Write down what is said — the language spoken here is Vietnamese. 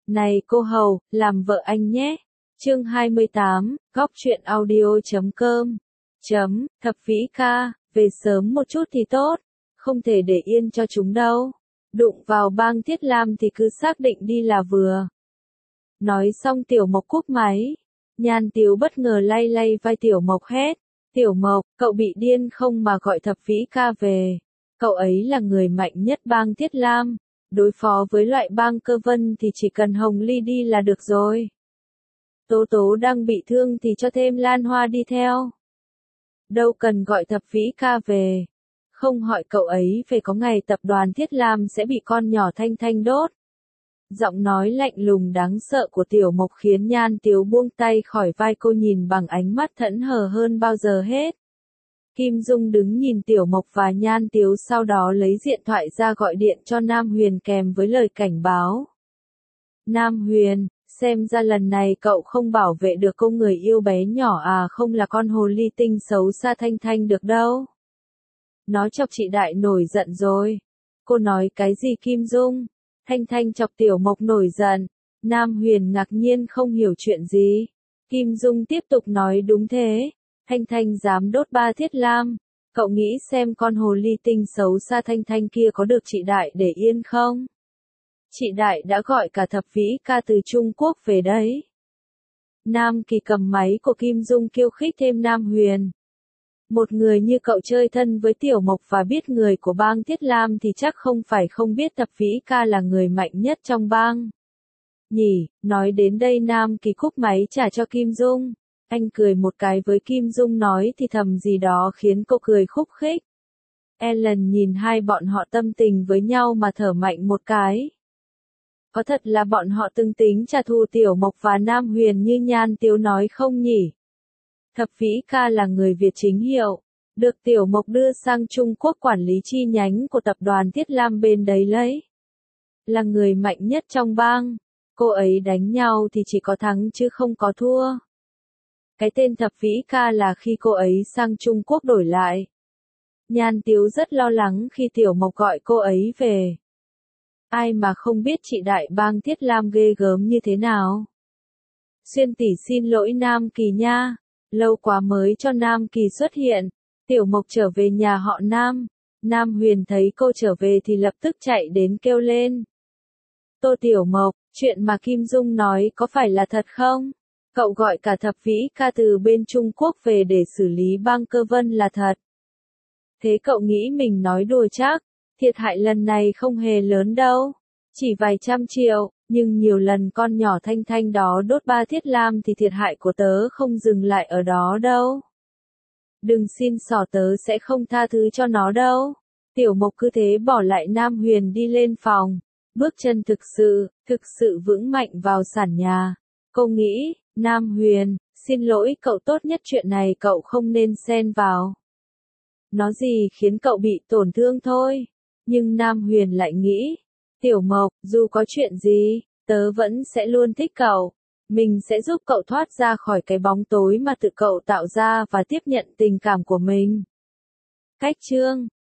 Này cô hầu, làm vợ anh nhé. Chương 28, góc truyện audio.com. Thập vĩ ca, về sớm một chút thì tốt, không thể để yên cho chúng đâu. Đụng vào bang Thiết Lam thì cứ xác định đi là vừa. Nói xong Tiểu Mộc cúp máy. Nhan Tiếu bất ngờ lay lay vai Tiểu Mộc hét. Tiểu Mộc, cậu bị điên không mà gọi thập vĩ ca về. Cậu ấy là người mạnh nhất bang Thiết Lam. Đối phó với loại bang Cơ Vân thì chỉ cần Hồng Ly đi là được rồi. Tố Tố đang bị thương thì cho thêm Lan Hoa đi theo. Đâu cần gọi thập vĩ ca về. Không hỏi cậu ấy về có ngày tập đoàn Thiết Lam sẽ bị con nhỏ Thanh Thanh đốt. Giọng nói lạnh lùng đáng sợ của Tiểu Mộc khiến Nhan Tiếu buông tay khỏi vai cô, nhìn bằng ánh mắt thẫn thờ hơn bao giờ hết. Kim Dung đứng nhìn Tiểu Mộc và Nhan Tiếu, sau đó lấy điện thoại ra gọi điện cho Nam Huyền kèm với lời cảnh báo. Nam Huyền, xem ra lần này cậu không bảo vệ được cô người yêu bé nhỏ à, không là con hồ ly tinh xấu xa Thanh Thanh được đâu. Nó chọc chị Đại nổi giận rồi. Cô nói cái gì Kim Dung? Thanh Thanh chọc Tiểu Mộc nổi giận. Nam Huyền ngạc nhiên không hiểu chuyện gì. Kim Dung tiếp tục nói đúng thế. Thanh Thanh dám đốt ba Thiết Lam. Cậu nghĩ xem con hồ ly tinh xấu xa Thanh Thanh kia có được chị Đại để yên không? Chị Đại đã gọi cả thập vĩ ca từ Trung Quốc về đấy. Nam Kỳ cầm máy của Kim Dung khiêu khích thêm Nam Huyền. Một người như cậu chơi thân với Tiểu Mộc và biết người của bang Thiết Lam thì chắc không phải không biết thập vĩ ca là người mạnh nhất trong bang. Nhỉ, nói đến đây Nam Kỳ cúp máy trả cho Kim Dung. Anh cười một cái với Kim Dung nói thì thầm gì đó khiến cô cười khúc khích. Ellen nhìn hai bọn họ tâm tình với nhau mà thở mạnh một cái. Có thật là bọn họ từng tính trả thù Tiểu Mộc và Nam Huyền như Nhan Tiếu nói không nhỉ? Thập vĩ ca là người Việt chính hiệu, được Tiểu Mộc đưa sang Trung Quốc quản lý chi nhánh của tập đoàn Thiết Lam bên đấy lấy. Là người mạnh nhất trong bang, cô ấy đánh nhau thì chỉ có thắng chứ không có thua. Cái tên thập vĩ ca là khi cô ấy sang Trung Quốc đổi lại. Nhan Tiếu rất lo lắng khi Tiểu Mộc gọi cô ấy về. Ai mà không biết chị Đại bang Thiết Lam ghê gớm như thế nào. Xuyên tỷ xin lỗi Nam Kỳ nha. Lâu quá mới cho Nam Kỳ xuất hiện. Tiểu Mộc trở về nhà họ Nam. Nam Huyền thấy cô trở về thì lập tức chạy đến kêu lên. Tô Tiểu Mộc, chuyện mà Kim Dung nói có phải là thật không? Cậu gọi cả thập vĩ ca từ bên Trung Quốc về để xử lý bang Cơ Vân là thật. Thế cậu nghĩ mình nói đùa chắc? Thiệt hại lần này không hề lớn đâu. Chỉ vài trăm triệu. Nhưng nhiều lần con nhỏ Thanh Thanh đó đốt ba Thiết Lam thì thiệt hại của tớ không dừng lại ở đó đâu. Đừng xin xỏ, tớ sẽ không tha thứ cho nó đâu. Tiểu Mộc cứ thế bỏ lại Nam Huyền đi lên phòng. Bước chân thực sự vững mạnh vào sàn nhà. Cô nghĩ, Nam Huyền, xin lỗi cậu, tốt nhất chuyện này cậu không nên xen vào. Nó gì khiến cậu bị tổn thương thôi. Nhưng Nam Huyền lại nghĩ. Tiểu Mộc, dù có chuyện gì, tớ vẫn sẽ luôn thích cậu. Mình sẽ giúp cậu thoát ra khỏi cái bóng tối mà tự cậu tạo ra và tiếp nhận tình cảm của mình. Cách chương